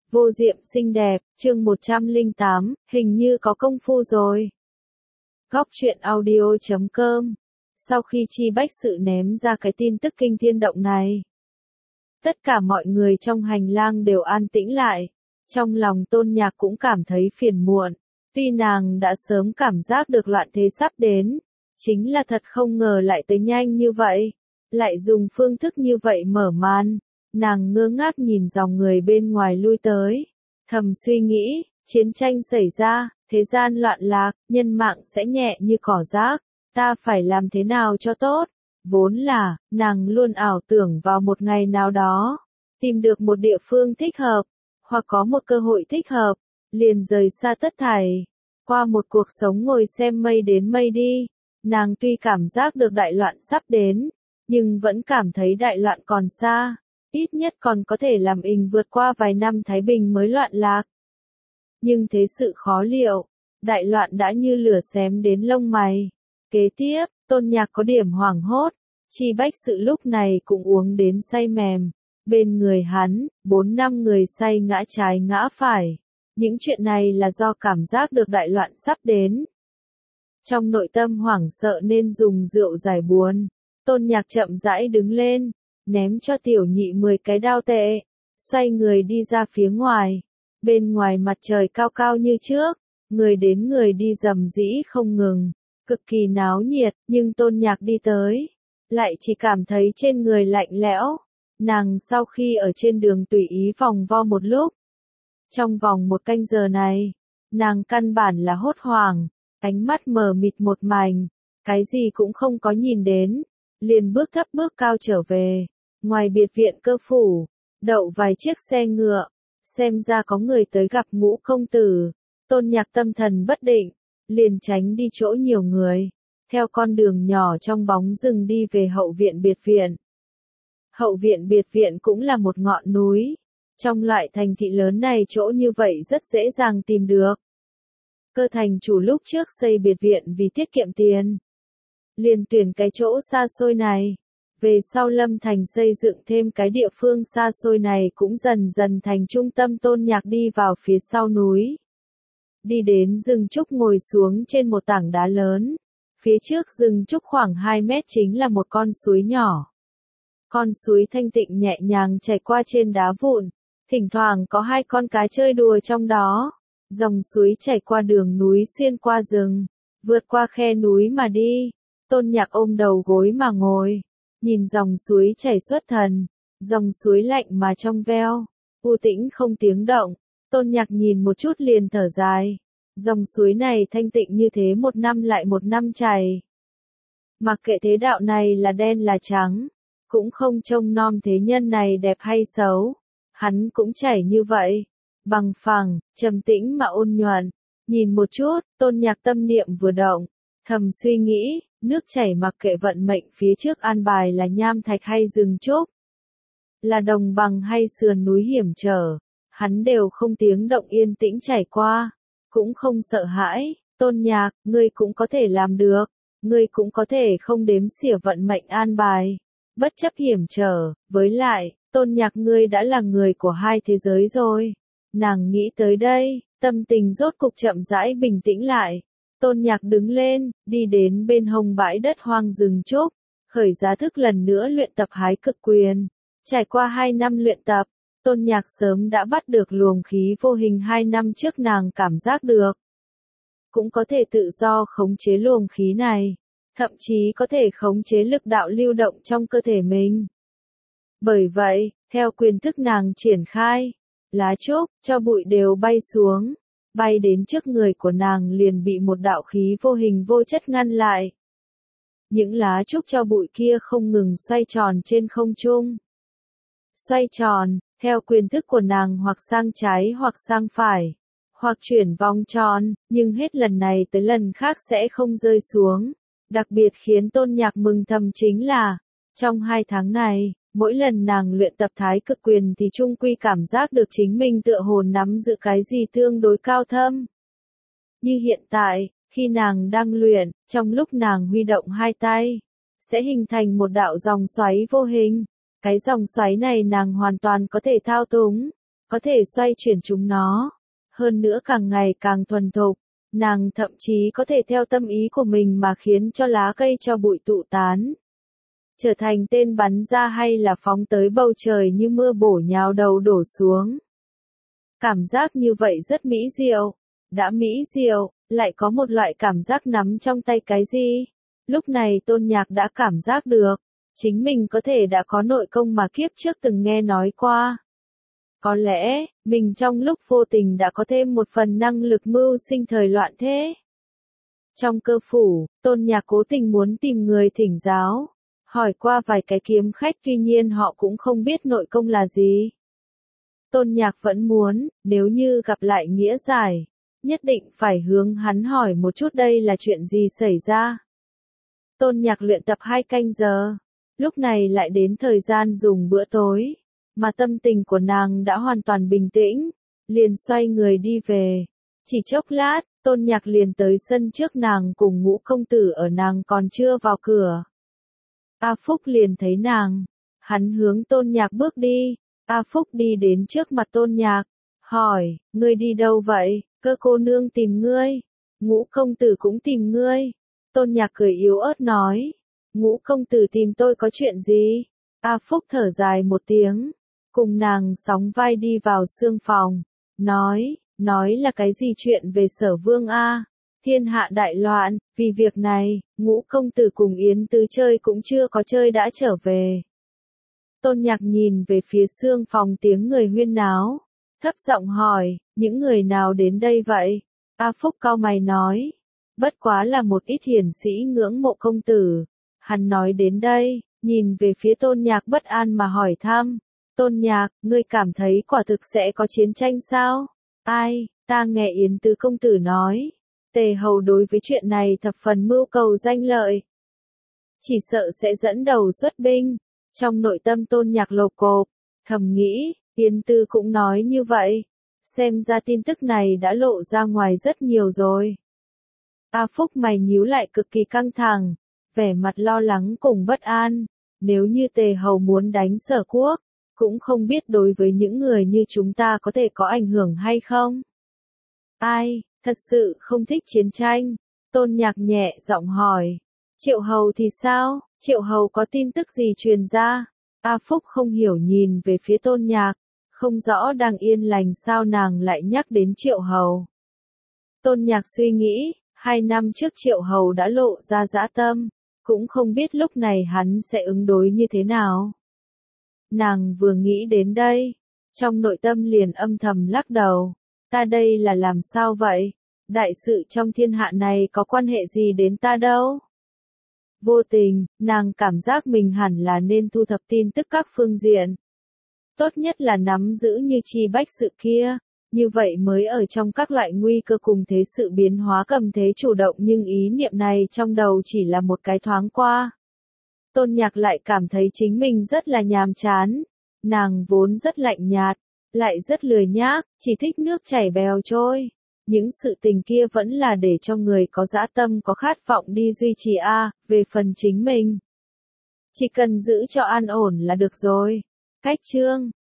Vô diệm xinh đẹp, chương 108, hình như có công phu rồi. Góc truyện audio.com. Sau khi Chi Bách Sự ném ra cái tin tức kinh thiên động này, tất cả mọi người trong hành lang đều an tĩnh lại. Trong lòng Tôn Nhạc cũng cảm thấy phiền muộn. Tuy nàng đã sớm cảm giác được loạn thế sắp đến, chính là thật không ngờ lại tới nhanh như vậy, lại dùng phương thức như vậy mở màn. Nàng ngơ ngác nhìn dòng người bên ngoài lui tới, thầm suy nghĩ, chiến tranh xảy ra, thế gian loạn lạc, nhân mạng sẽ nhẹ như cỏ rác, ta phải làm thế nào cho tốt? Vốn là, nàng luôn ảo tưởng vào một ngày nào đó, tìm được một địa phương thích hợp, hoặc có một cơ hội thích hợp, liền rời xa tất thảy, qua một cuộc sống ngồi xem mây đến mây đi. Nàng tuy cảm giác được đại loạn sắp đến, nhưng vẫn cảm thấy đại loạn còn xa. Ít nhất còn có thể làm ình vượt qua vài năm thái bình mới loạn lạc. Nhưng thế sự khó liệu, đại loạn đã như lửa xém đến lông mày. Kế tiếp, Tôn Nhạc có điểm hoảng hốt, Chi Bách Sự lúc này cũng uống đến say mềm. Bên người hắn, 4-5 người say ngã trái ngã phải. Những chuyện này là do cảm giác được đại loạn sắp đến. Trong nội tâm hoảng sợ nên dùng rượu giải buồn. Tôn Nhạc chậm rãi đứng lên, ném cho tiểu nhị 10 cái đao tệ, xoay người đi ra phía ngoài. Bên ngoài mặt trời cao cao như trước, người đến người đi rầm rĩ không ngừng, cực kỳ náo nhiệt, nhưng Tôn Nhạc đi tới, lại chỉ cảm thấy trên người lạnh lẽo. Nàng sau khi ở trên đường tùy ý vòng vo một lúc, trong vòng 1 canh giờ này, nàng căn bản là hốt hoảng, ánh mắt mờ mịt một mảnh, cái gì cũng không có nhìn đến, liền bước thấp bước cao trở về. Ngoài biệt viện Cơ phủ, đậu vài chiếc xe ngựa, xem ra có người tới gặp Ngũ công tử. Tôn Nhạc tâm thần bất định, liền tránh đi chỗ nhiều người, theo con đường nhỏ trong bóng rừng đi về hậu viện biệt viện. Hậu viện biệt viện cũng là một ngọn núi, trong loại thành thị lớn này chỗ như vậy rất dễ dàng tìm được. Cơ thành chủ lúc trước xây biệt viện vì tiết kiệm tiền, liền tuyển cái chỗ xa xôi này. Về sau Lâm Thành xây dựng thêm cái địa phương xa xôi này cũng dần dần thành trung tâm. Tôn Nhạc đi vào phía sau núi, đi đến rừng trúc ngồi xuống trên một tảng đá lớn. Phía trước rừng trúc khoảng 2 mét chính là một con suối nhỏ. Con suối thanh tịnh nhẹ nhàng chảy qua trên đá vụn, thỉnh thoảng có 2 con cá chơi đùa trong đó. Dòng suối chảy qua đường núi xuyên qua rừng, vượt qua khe núi mà đi. Tôn Nhạc ôm đầu gối mà ngồi, nhìn dòng suối chảy xuất thần, dòng suối lạnh mà trong veo, u tĩnh không tiếng động. Tôn Nhạc nhìn một chút liền thở dài, dòng suối này thanh tịnh như thế 1 năm lại 1 năm chảy. Mặc kệ thế đạo này là đen là trắng, cũng không trông nom thế nhân này đẹp hay xấu, hắn cũng chảy như vậy, bằng phẳng, trầm tĩnh mà ôn nhuận. Nhìn một chút, Tôn Nhạc tâm niệm vừa động, thầm suy nghĩ, nước chảy mặc kệ vận mệnh phía trước an bài là nham thạch hay rừng trúc, là đồng bằng hay sườn núi hiểm trở, hắn đều không tiếng động yên tĩnh chảy qua, cũng không sợ hãi. Tôn Nhạc, ngươi cũng có thể làm được, ngươi cũng có thể không đếm xỉa vận mệnh an bài, bất chấp hiểm trở. Với lại, Tôn Nhạc, ngươi đã là người của 2 thế giới rồi. Nàng nghĩ tới đây, tâm tình rốt cục chậm rãi bình tĩnh lại. Tôn Nhạc đứng lên, đi đến bên hông bãi đất hoang rừng trúc, khởi giá thức lần nữa luyện tập Hái Cực Quyền. Trải qua 2 năm luyện tập, Tôn Nhạc sớm đã bắt được luồng khí vô hình 2 năm trước nàng cảm giác được. Cũng có thể tự do khống chế luồng khí này, thậm chí có thể khống chế lực đạo lưu động trong cơ thể mình. Bởi vậy, theo quyền thức nàng triển khai, lá trúc, cho bụi đều bay xuống, bay đến trước người của nàng liền bị một đạo khí vô hình vô chất ngăn lại. Những lá trúc cho bụi kia không ngừng xoay tròn trên không trung. Xoay tròn, theo quyền thức của nàng hoặc sang trái hoặc sang phải, hoặc chuyển vòng tròn, nhưng hết lần này tới lần khác sẽ không rơi xuống. Đặc biệt khiến Tôn Nhạc mừng thầm chính là, trong 2 tháng này, mỗi lần nàng luyện tập Thái Cực Quyền thì chung quy cảm giác được chính mình tựa hồ nắm giữ cái gì tương đối cao thâm. Như hiện tại, khi nàng đang luyện, trong lúc nàng huy động 2 tay, sẽ hình thành một đạo dòng xoáy vô hình. Cái dòng xoáy này nàng hoàn toàn có thể thao túng, có thể xoay chuyển chúng nó. Hơn nữa càng ngày càng thuần thục, nàng thậm chí có thể theo tâm ý của mình mà khiến cho lá cây cho bụi tụ tán, trở thành tên bắn ra hay là phóng tới bầu trời như mưa bổ nhào đầu đổ xuống. Cảm giác như vậy rất mỹ diệu, đã mỹ diệu, lại có một loại cảm giác nắm trong tay cái gì. Lúc này Tôn Nhạc đã cảm giác được, chính mình có thể đã có nội công mà kiếp trước từng nghe nói qua. Có lẽ, mình trong lúc vô tình đã có thêm một phần năng lực mưu sinh thời loạn thế. Trong cơ phủ, Tôn Nhạc cố tình muốn tìm người thỉnh giáo, hỏi qua vài cái kiếm khách, tuy nhiên họ cũng không biết nội công là gì. Tôn Nhạc vẫn muốn, nếu như gặp lại Nghĩa Giải, nhất định phải hướng hắn hỏi một chút đây là chuyện gì xảy ra. Tôn Nhạc luyện tập 2 canh giờ, lúc này lại đến thời gian dùng bữa tối, mà tâm tình của nàng đã hoàn toàn bình tĩnh, liền xoay người đi về. Chỉ chốc lát, Tôn Nhạc liền tới sân trước nàng cùng Ngũ công tử ở nàng còn chưa vào cửa. A Phúc liền thấy nàng, hắn hướng Tôn Nhạc bước đi, A Phúc đi đến trước mặt Tôn Nhạc, hỏi, ngươi đi đâu vậy, Cơ cô nương tìm ngươi, Ngũ công tử cũng tìm ngươi. Tôn Nhạc cười yếu ớt nói, Ngũ công tử tìm tôi có chuyện gì? A Phúc thở dài một tiếng, cùng nàng sóng vai đi vào sương phòng, nói là cái gì chuyện về Sở Vương a? Thiên hạ đại loạn, vì việc này, Ngũ công tử cùng Yến Tứ chơi cũng chưa có chơi đã trở về. Tôn Nhạc nhìn về phía sương phòng, tiếng người huyên náo, thấp giọng hỏi, những người nào đến đây vậy? A Phúc cau mày nói, bất quá là một ít hiển sĩ ngưỡng mộ công tử. Hắn nói đến đây, nhìn về phía Tôn Nhạc bất an mà hỏi thăm, Tôn Nhạc, ngươi cảm thấy quả thực sẽ có chiến tranh sao? Ai, ta nghe Yến Tứ công tử nói, Tề Hầu đối với chuyện này thập phần mưu cầu danh lợi, chỉ sợ sẽ dẫn đầu xuất binh. Trong nội tâm Tôn Nhạc lột cộp, thầm nghĩ, Yến Tứ cũng nói như vậy, xem ra tin tức này đã lộ ra ngoài rất nhiều rồi. A Phúc mày nhíu lại cực kỳ căng thẳng, vẻ mặt lo lắng cùng bất an, nếu như Tề Hầu muốn đánh Sở Quốc, cũng không biết đối với những người như chúng ta có thể có ảnh hưởng hay không. Ai, thật sự không thích chiến tranh? Tôn Nhạc nhẹ giọng hỏi. Triệu Hầu thì sao? Triệu Hầu có tin tức gì truyền ra? A Phúc không hiểu nhìn về phía Tôn Nhạc, không rõ đang yên lành sao nàng lại nhắc đến Triệu Hầu. Tôn Nhạc suy nghĩ, 2 năm trước Triệu Hầu đã lộ ra dã tâm, cũng không biết lúc này hắn sẽ ứng đối như thế nào. Nàng vừa nghĩ đến đây, trong nội tâm liền âm thầm lắc đầu, ta đây là làm sao vậy? Đại sự trong thiên hạ này có quan hệ gì đến ta đâu? Vô tình, nàng cảm giác mình hẳn là nên thu thập tin tức các phương diện. Tốt nhất là nắm giữ như Chi Bách sự kia, như vậy mới ở trong các loại nguy cơ cùng thế sự biến hóa cầm thế chủ động, nhưng ý niệm này trong đầu chỉ là một cái thoáng qua. Tôn Nhạc lại cảm thấy chính mình rất là nhàm chán, nàng vốn rất lạnh nhạt, lại rất lười nhác, chỉ thích nước chảy bèo trôi. Những sự tình kia vẫn là để cho người có dã tâm có khát vọng đi duy trì về phần chính mình, chỉ cần giữ cho an ổn là được rồi. Cách chương